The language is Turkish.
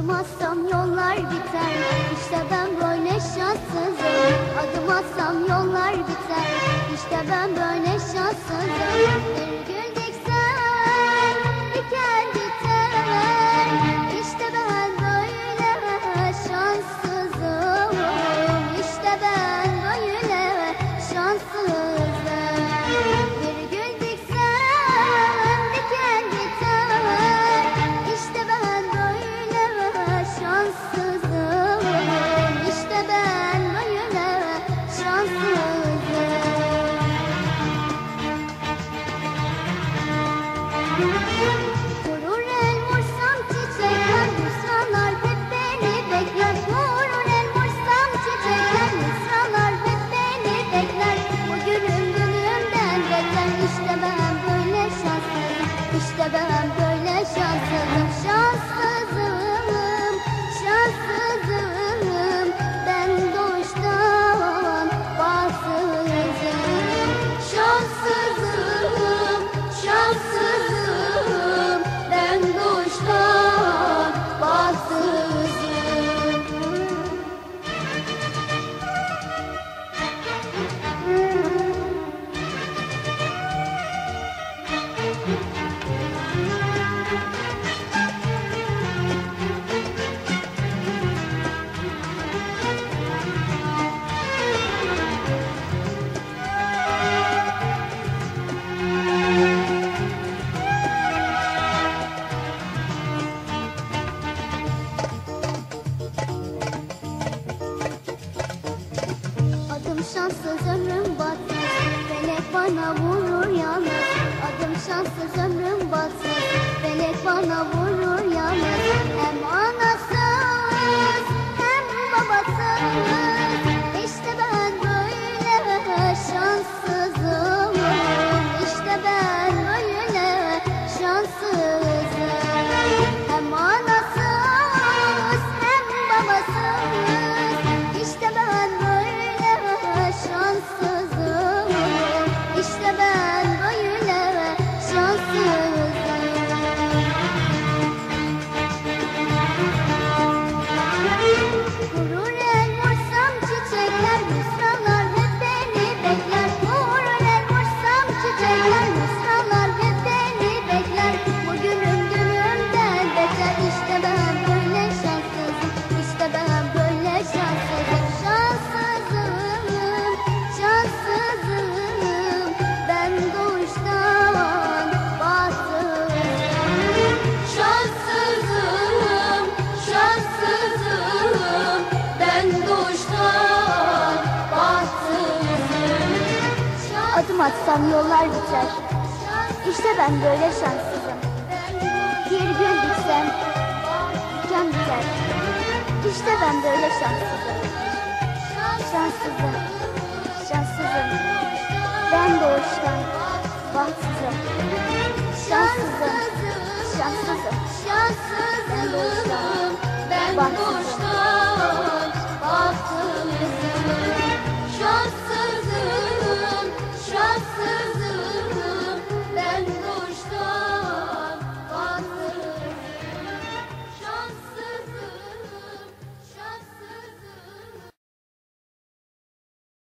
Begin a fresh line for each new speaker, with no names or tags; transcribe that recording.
Adım atsam yollar biter, işte ben böyle şanssızım. Adım atsam yollar biter, işte ben böyle şanssızım. Bir gül diksen diken biter, işte ben böyle şanssızım. İşte ben böyle şanssızım. Bir gül diksen diken biter, işte ben böyle şanssızım. İşte ben böyle şanssızım. Kurur el vursam çiçekler, mısralar hep beni bekler. Kurur el vursam çiçekler, mısralar hep beni bekler. Bu gülüm gülümden beter, işte ben böyle şanssızım. İşte ben böyle şanssızım. Şanssızım, şanssızım. Ben doğuştan bahtsızım. Şanssızım, şanssızım. Ben doğuştan bahtsızım. Adım şanssız ömrüm batsız, felek bana vurur yalnız. Adım şanssız ömrüm batsız, felek bana vurur yalnız. Hem anasız hem babasız, işte ben böyle şanssızım. İşte ben böyle şanssızım. Hem anasız hem babasız, işte ben böyle şanssızım. İşte ben böyle şanssızım. Kurur el vursam çiçekler, mısralar hep beni bekler. Kurur el vursam çiçekler, mısralar hep beni bekler. Bu gülüm gülümden beter, işte ben böyle şanssızım. İşte ben böyle şanssızım. Şanssızım, şanssızım. Ben doğuştan bahtsızım. Şanssızım, şanssızım. Ben doğuştan bahtsızım. Adım atsam yollar biter, İşte ben böyle şanssızım. Bir gül diksem diken biter, İşte ben böyle şanssızım. Şanssızım, şanssızım. Ben doğuştan bahtsızım. Şanssızım, şanssızım. Ben doğuştan